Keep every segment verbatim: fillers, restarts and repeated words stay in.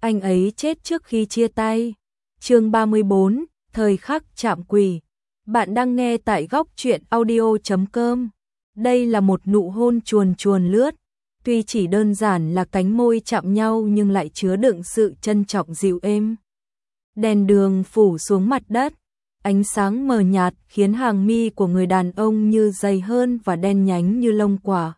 anh ấy chết trước khi chia tay. Chương ba mươi bốn, thời khắc chạm quỷ. Bạn đang nghe tại góc truyện audio chấm com. Đây là một nụ hôn chuồn chuồn lướt, tuy chỉ đơn giản là cánh môi chạm nhau nhưng lại chứa đựng sự trân trọng dịu êm. Đèn đường phủ xuống mặt đất, ánh sáng mờ nhạt khiến hàng mi của người đàn ông như dày hơn và đen nhánh như lông quả.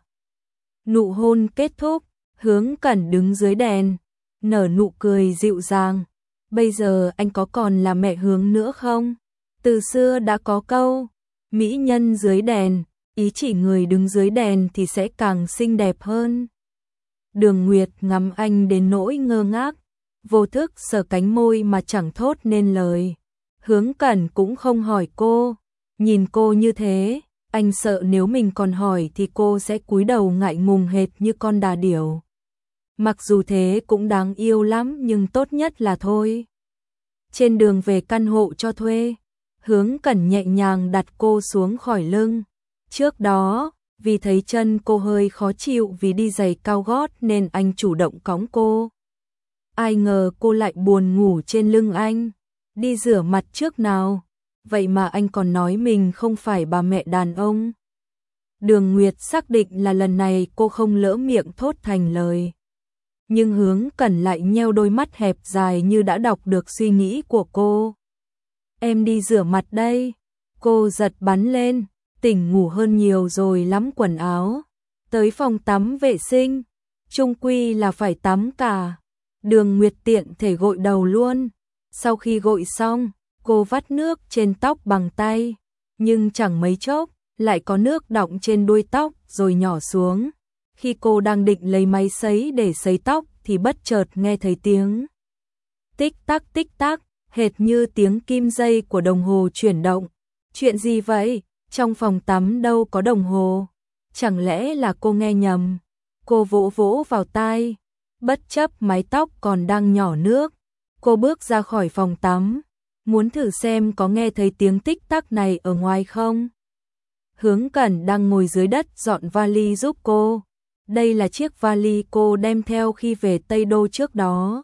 Nụ hôn kết thúc, Hướng Cẩn đứng dưới đèn, nở nụ cười dịu dàng. Bây giờ anh có còn là mẹ Hướng nữa không? Từ xưa đã có câu, mỹ nhân dưới đèn, ý chỉ người đứng dưới đèn thì sẽ càng xinh đẹp hơn. Đường Nguyệt ngắm anh đến nỗi ngơ ngác, vô thức sờ cánh môi mà chẳng thốt nên lời. Hướng Cẩn cũng không hỏi cô, nhìn cô như thế, anh sợ nếu mình còn hỏi thì cô sẽ cúi đầu ngại ngùng hệt như con đà điểu. Mặc dù thế cũng đáng yêu lắm nhưng tốt nhất là thôi. Trên đường về căn hộ cho thuê, Hướng Cẩn nhẹ nhàng đặt cô xuống khỏi lưng. Trước đó, vì thấy chân cô hơi khó chịu vì đi giày cao gót nên anh chủ động cõng cô. Ai ngờ cô lại buồn ngủ trên lưng anh. Đi rửa mặt trước nào. Vậy mà anh còn nói mình không phải bà mẹ đàn ông. Đường Nguyệt xác định là lần này cô không lỡ miệng thốt thành lời. Nhưng Hướng Cẩn lại nheo đôi mắt hẹp dài như đã đọc được suy nghĩ của cô. Em đi rửa mặt đây. Cô giật bắn lên, tỉnh ngủ hơn nhiều rồi lắm quần áo. Tới phòng tắm vệ sinh, chung quy là phải tắm cả. Đường Nguyệt tiện thể gội đầu luôn. Sau khi gội xong, cô vắt nước trên tóc bằng tay. Nhưng chẳng mấy chốc, lại có nước đọng trên đuôi tóc rồi nhỏ xuống. Khi cô đang định lấy máy sấy để sấy tóc thì bất chợt nghe thấy tiếng tích tắc tích tắc, hệt như tiếng kim dây của đồng hồ chuyển động. Chuyện gì vậy? Trong phòng tắm đâu có đồng hồ. Chẳng lẽ là cô nghe nhầm? Cô vỗ vỗ vào tai, bất chấp mái tóc còn đang nhỏ nước. Cô bước ra khỏi phòng tắm, muốn thử xem có nghe thấy tiếng tích tắc này ở ngoài không. Hướng Cẩn đang ngồi dưới đất dọn vali giúp cô. Đây là chiếc vali cô đem theo khi về Tây Đô trước đó.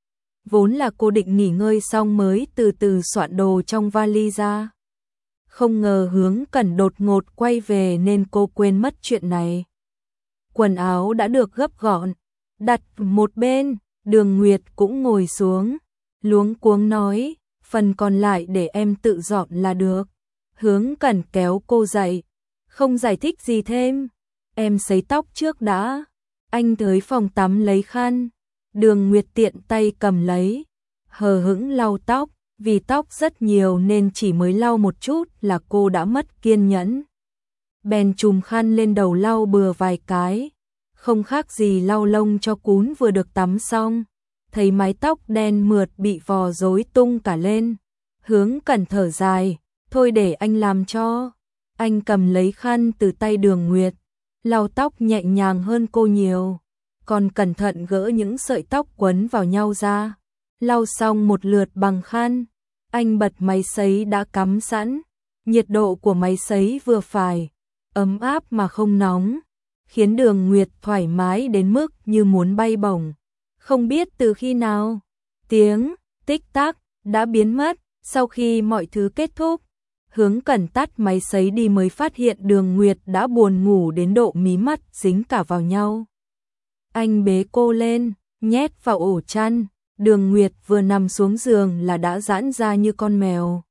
Vốn là cô định nghỉ ngơi xong mới từ từ soạn đồ trong vali ra. Không ngờ Hướng Cẩn đột ngột quay về nên cô quên mất chuyện này. Quần áo đã được gấp gọn, đặt một bên, Đường Nguyệt cũng ngồi xuống, luống cuống nói, phần còn lại để em tự dọn là được. Hướng Cẩn kéo cô dậy, không giải thích gì thêm. Em sấy tóc trước đã. Anh tới phòng tắm lấy khăn. Đường Nguyệt tiện tay cầm lấy, hờ hững lau tóc. Vì tóc rất nhiều nên chỉ mới lau một chút là cô đã mất kiên nhẫn. Bèn chùm khăn lên đầu lau bừa vài cái. Không khác gì lau lông cho cún vừa được tắm xong. Thấy mái tóc đen mượt bị vò rối tung cả lên. Hướng Cẩn thở dài, thôi để anh làm cho. Anh cầm lấy khăn từ tay Đường Nguyệt, lau tóc nhẹ nhàng hơn cô nhiều. Còn cẩn thận gỡ những sợi tóc quấn vào nhau ra. Lau xong một lượt bằng khăn, anh bật máy sấy đã cắm sẵn. Nhiệt độ của máy sấy vừa phải, ấm áp mà không nóng, khiến Đường Nguyệt thoải mái đến mức như muốn bay bổng. Không biết từ khi nào, tiếng tích tắc đã biến mất. Sau khi mọi thứ kết thúc, Hướng Cẩn tắt máy sấy đi mới phát hiện Đường Nguyệt đã buồn ngủ đến độ mí mắt dính cả vào nhau. Anh bế cô lên, nhét vào ổ chăn. Đường Nguyệt vừa nằm xuống giường là đã giãn ra như con mèo.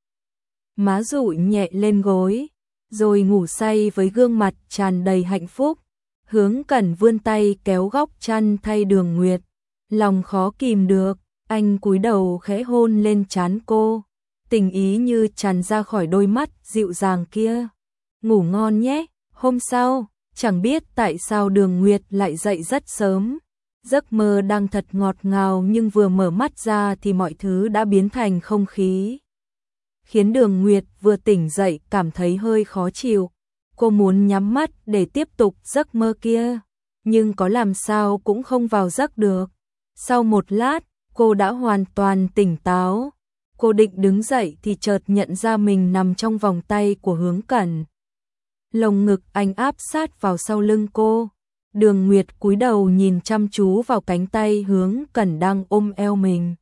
Má dụi nhẹ lên gối, rồi ngủ say với gương mặt tràn đầy hạnh phúc. Hướng Cẩn vươn tay kéo góc chăn thay Đường Nguyệt. Lòng khó kìm được, anh cúi đầu khẽ hôn lên trán cô. Tình ý như tràn ra khỏi đôi mắt dịu dàng kia. Ngủ ngon nhé. Hôm sau, chẳng biết tại sao Đường Nguyệt lại dậy rất sớm. Giấc mơ đang thật ngọt ngào nhưng vừa mở mắt ra thì mọi thứ đã biến thành không khí. Khiến Đường Nguyệt vừa tỉnh dậy cảm thấy hơi khó chịu. Cô muốn nhắm mắt để tiếp tục giấc mơ kia, nhưng có làm sao cũng không vào giấc được. Sau một lát, cô đã hoàn toàn tỉnh táo. Cô định đứng dậy thì chợt nhận ra mình nằm trong vòng tay của Hướng Cẩn. Lồng ngực anh áp sát vào sau lưng cô. Đường Nguyệt cúi đầu nhìn chăm chú vào cánh tay Hướng Cẩn đang ôm eo mình.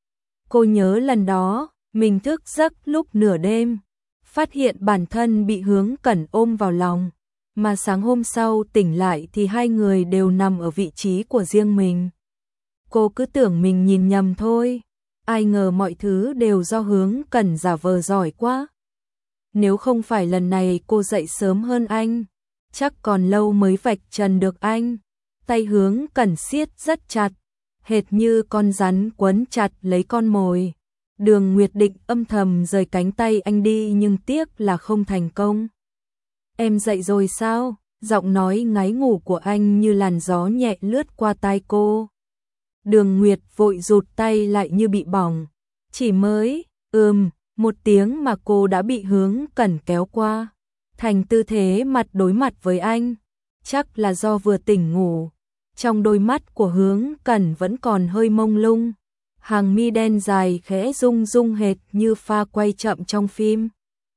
Cô nhớ lần đó, mình thức giấc lúc nửa đêm, phát hiện bản thân bị Hướng Cẩn ôm vào lòng, mà sáng hôm sau tỉnh lại thì hai người đều nằm ở vị trí của riêng mình. Cô cứ tưởng mình nhìn nhầm thôi, ai ngờ mọi thứ đều do Hướng Cẩn giả vờ giỏi quá. Nếu không phải lần này cô dậy sớm hơn anh, chắc còn lâu mới vạch trần được anh. Tay Hướng Cẩn siết rất chặt, hệt như con rắn quấn chặt lấy con mồi. Đường Nguyệt định âm thầm rời cánh tay anh đi nhưng tiếc là không thành công. Em dậy rồi sao? Giọng nói ngáy ngủ của anh như làn gió nhẹ lướt qua tai cô. Đường Nguyệt vội rụt tay lại như bị bỏng. Chỉ mới, ừm, một tiếng mà cô đã bị Hướng Cẩn kéo qua. Thành tư thế mặt đối mặt với anh. Chắc là do vừa tỉnh ngủ. Trong đôi mắt của Hướng Cẩn vẫn còn hơi mông lung. Hàng mi đen dài khẽ rung rung hệt như pha quay chậm trong phim.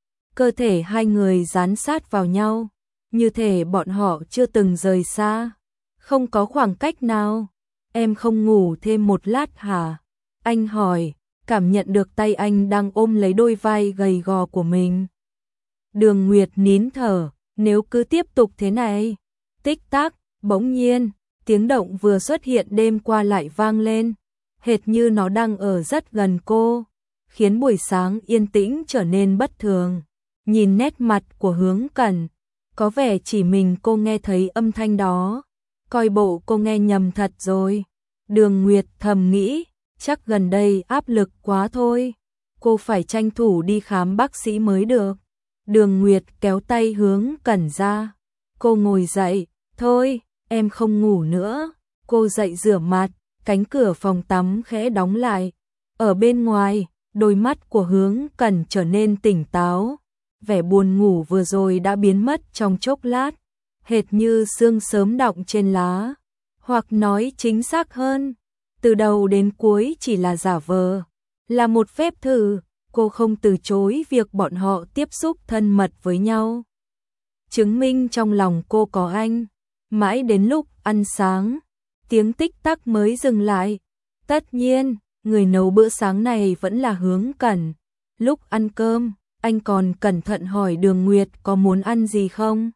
Cơ thể hai người dán sát vào nhau, như thể bọn họ chưa từng rời xa. Không có khoảng cách nào. Em không ngủ thêm một lát hả? Anh hỏi, cảm nhận được tay anh đang ôm lấy đôi vai gầy gò của mình. Đường Nguyệt nín thở, nếu cứ tiếp tục thế này. Tích tắc, bỗng nhiên, tiếng động vừa xuất hiện đêm qua lại vang lên, hệt như nó đang ở rất gần cô, khiến buổi sáng yên tĩnh trở nên bất thường. Nhìn nét mặt của Hướng Cẩn, có vẻ chỉ mình cô nghe thấy âm thanh đó, coi bộ cô nghe nhầm thật rồi. Đường Nguyệt thầm nghĩ, chắc gần đây áp lực quá thôi, cô phải tranh thủ đi khám bác sĩ mới được. Đường Nguyệt kéo tay Hướng Cẩn ra, cô ngồi dậy, thôi, em không ngủ nữa. Cô dậy rửa mặt, cánh cửa phòng tắm khẽ đóng lại. Ở bên ngoài, đôi mắt của Hướng Cẩn trở nên tỉnh táo. Vẻ buồn ngủ vừa rồi đã biến mất trong chốc lát, hệt như sương sớm đọng trên lá. Hoặc nói chính xác hơn, từ đầu đến cuối chỉ là giả vờ, là một phép thử. Cô không từ chối việc bọn họ tiếp xúc thân mật với nhau, chứng minh trong lòng cô có anh. Mãi đến lúc ăn sáng, tiếng tích tắc mới dừng lại. Tất nhiên, người nấu bữa sáng này vẫn là Hướng Cẩn. Lúc ăn cơm, anh còn cẩn thận hỏi Đường Nguyệt có muốn ăn gì không.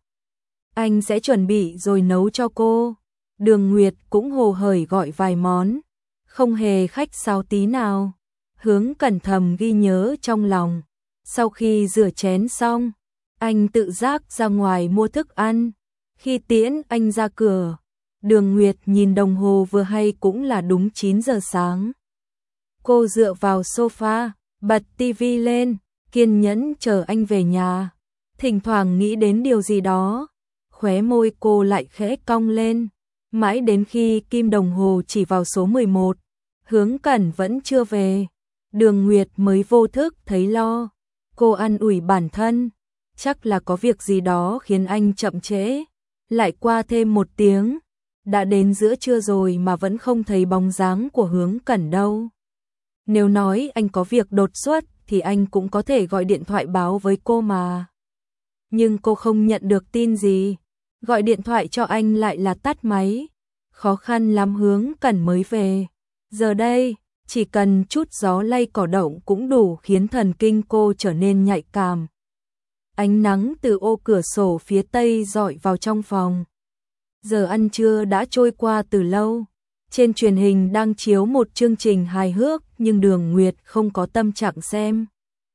Anh sẽ chuẩn bị rồi nấu cho cô. Đường Nguyệt cũng hồ hởi gọi vài món, không hề khách sáo tí nào. Hướng Cẩn thầm ghi nhớ trong lòng. Sau khi rửa chén xong, anh tự giác ra ngoài mua thức ăn. Khi tiễn anh ra cửa, Đường Nguyệt nhìn đồng hồ vừa hay cũng là đúng chín giờ sáng. Cô dựa vào sofa, bật tivi lên, kiên nhẫn chờ anh về nhà. Thỉnh thoảng nghĩ đến điều gì đó, khóe môi cô lại khẽ cong lên. Mãi đến khi kim đồng hồ chỉ vào số mười một, Hướng Cẩn vẫn chưa về, Đường Nguyệt mới vô thức thấy lo. Cô an ủi bản thân, chắc là có việc gì đó khiến anh chậm trễ. Lại qua thêm một tiếng, đã đến giữa trưa rồi mà vẫn không thấy bóng dáng của Hướng Cẩn đâu. Nếu nói anh có việc đột xuất thì anh cũng có thể gọi điện thoại báo với cô mà. Nhưng cô không nhận được tin gì, gọi điện thoại cho anh lại là tắt máy. Khó khăn lắm Hướng Cẩn mới về. Giờ đây, chỉ cần chút gió lay cỏ động cũng đủ khiến thần kinh cô trở nên nhạy cảm. Ánh nắng từ ô cửa sổ phía tây rọi vào trong phòng. Giờ ăn trưa đã trôi qua từ lâu. Trên truyền hình đang chiếu một chương trình hài hước nhưng Đường Nguyệt không có tâm trạng xem.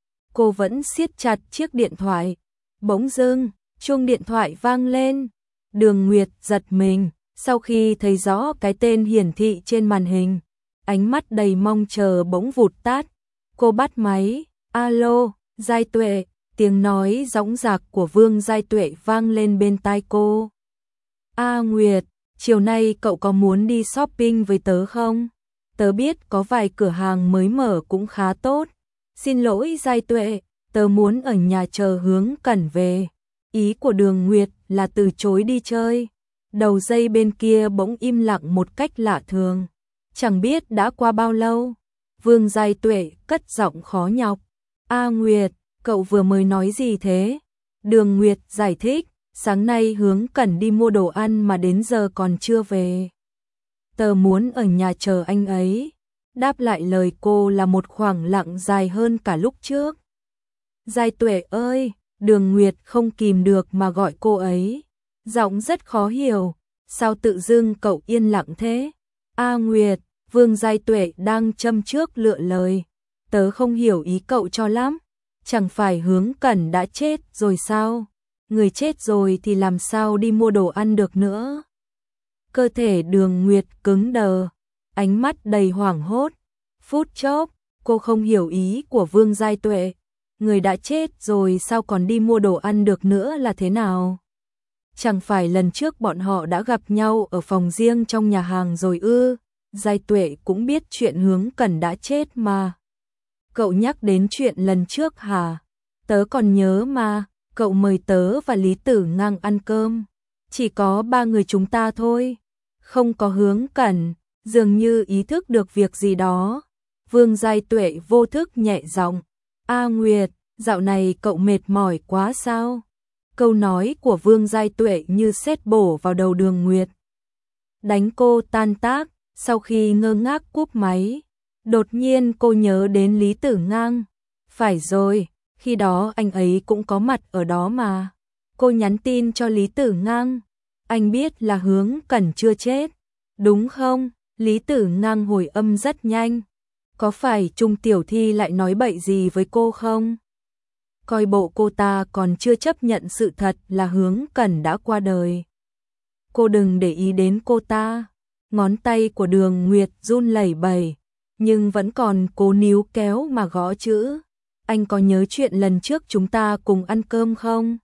Cô vẫn siết chặt chiếc điện thoại. Bỗng dưng, chuông điện thoại vang lên. Đường Nguyệt giật mình, sau khi thấy rõ cái tên hiển thị trên màn hình. Ánh mắt đầy mong chờ bỗng vụt tắt. Cô bắt máy, alo, Giai Tuệ. Tiếng nói dõng dạc của Vương Giai Tuệ vang lên bên tai cô. A Nguyệt, chiều nay cậu có muốn đi shopping với tớ không? Tớ biết có vài cửa hàng mới mở cũng khá tốt. Xin lỗi Giai Tuệ, tớ muốn ở nhà chờ Hướng Cẩn về. Ý của Đường Nguyệt là từ chối đi chơi. Đầu dây bên kia bỗng im lặng một cách lạ thường. Chẳng biết đã qua bao lâu. Vương Giai Tuệ cất giọng khó nhọc. A Nguyệt, cậu vừa mới nói gì thế? Đường Nguyệt giải thích, sáng nay Hướng Cẩn đi mua đồ ăn mà đến giờ còn chưa về. Tớ muốn ở nhà chờ anh ấy. Đáp lại lời cô là một khoảng lặng dài hơn cả lúc trước. Giai Tuệ ơi, Đường Nguyệt không kìm được mà gọi cô ấy. Giọng rất khó hiểu, sao tự dưng cậu yên lặng thế? A Nguyệt, Vương Giai Tuệ đang châm trước lựa lời. Tớ không hiểu ý cậu cho lắm. Chẳng phải Hướng Cẩn đã chết rồi sao? Người chết rồi thì làm sao đi mua đồ ăn được nữa? Cơ thể Đường Nguyệt cứng đờ, ánh mắt đầy hoảng hốt. Phút chốc, cô không hiểu ý của Vương Giai Tuệ. Người đã chết rồi sao còn đi mua đồ ăn được nữa là thế nào? Chẳng phải lần trước bọn họ đã gặp nhau ở phòng riêng trong nhà hàng rồi ư? Giai Tuệ cũng biết chuyện Hướng Cẩn đã chết mà. Cậu nhắc đến chuyện lần trước hả? Tớ còn nhớ mà, cậu mời tớ và Lý Tử Ngang ăn cơm. Chỉ có ba người chúng ta thôi. Không có Hướng Cẩn, dường như ý thức được việc gì đó. Vương Giai Tuệ vô thức nhẹ giọng. A Nguyệt, dạo này cậu mệt mỏi quá sao? Câu nói của Vương Giai Tuệ như sét bổ vào đầu Đường Nguyệt. Đánh cô tan tác, sau khi ngơ ngác cúp máy. Đột nhiên cô nhớ đến Lý Tử Ngang. Phải rồi, khi đó anh ấy cũng có mặt ở đó mà. Cô nhắn tin cho Lý Tử Ngang. Anh biết là Hướng Cẩn chưa chết, đúng không? Lý Tử Ngang hồi âm rất nhanh. Có phải Trung Tiểu Thi lại nói bậy gì với cô không? Coi bộ cô ta còn chưa chấp nhận sự thật là Hướng Cẩn đã qua đời. Cô đừng để ý đến cô ta. Ngón tay của Đường Nguyệt run lẩy bẩy, nhưng vẫn còn cố níu kéo mà gõ chữ. Anh có nhớ chuyện lần trước chúng ta cùng ăn cơm không?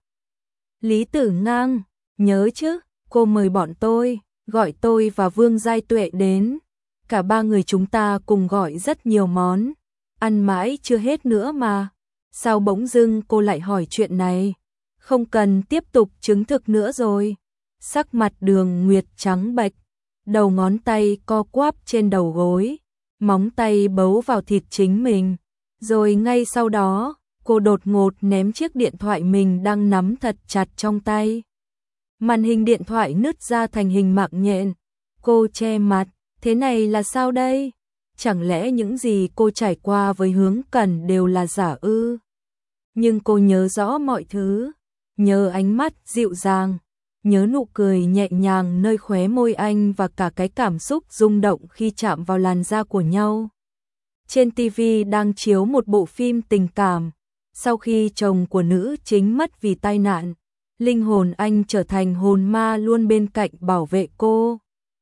Lý Tử Ngang, nhớ chứ, cô mời bọn tôi, gọi tôi và Vương Giai Tuệ đến. Cả ba người chúng ta cùng gọi rất nhiều món, ăn mãi chưa hết nữa mà. Sao bỗng dưng cô lại hỏi chuyện này? Không cần tiếp tục chứng thực nữa rồi. Sắc mặt Đường Nguyệt trắng bệch, đầu ngón tay co quắp trên đầu gối, móng tay bấu vào thịt chính mình. Rồi ngay sau đó, cô đột ngột ném chiếc điện thoại mình đang nắm thật chặt trong tay. Màn hình điện thoại nứt ra thành hình mạng nhện. Cô che mặt, thế này là sao đây? Chẳng lẽ những gì cô trải qua với Hướng Cẩn đều là giả ư? Nhưng cô nhớ rõ mọi thứ, nhớ ánh mắt dịu dàng, nhớ nụ cười nhẹ nhàng nơi khóe môi anh và cả cái cảm xúc rung động khi chạm vào làn da của nhau. Trên ti vi đang chiếu một bộ phim tình cảm. Sau khi chồng của nữ chính mất vì tai nạn, linh hồn anh trở thành hồn ma luôn bên cạnh bảo vệ cô.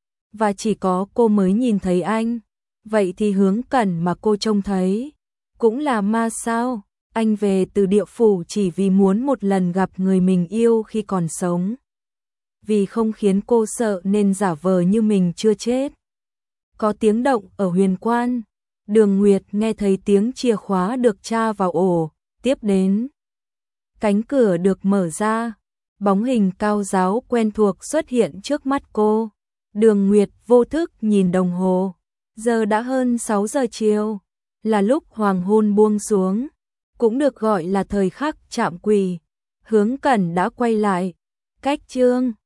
Và chỉ có cô mới nhìn thấy anh. Vậy thì Hướng Cẩn mà cô trông thấy cũng là ma sao? Anh về từ địa phủ chỉ vì muốn một lần gặp người mình yêu khi còn sống. Vì không khiến cô sợ nên giả vờ như mình chưa chết. Có tiếng động ở huyền quan. Đường Nguyệt nghe thấy tiếng chìa khóa được tra vào ổ. Tiếp đến, cánh cửa được mở ra. Bóng hình cao giáo quen thuộc xuất hiện trước mắt cô. Đường Nguyệt vô thức nhìn đồng hồ. Giờ đã hơn sáu giờ chiều, là lúc hoàng hôn buông xuống, cũng được gọi là thời khắc chạm quỷ. Hướng Cẩn đã quay lại. Cách chương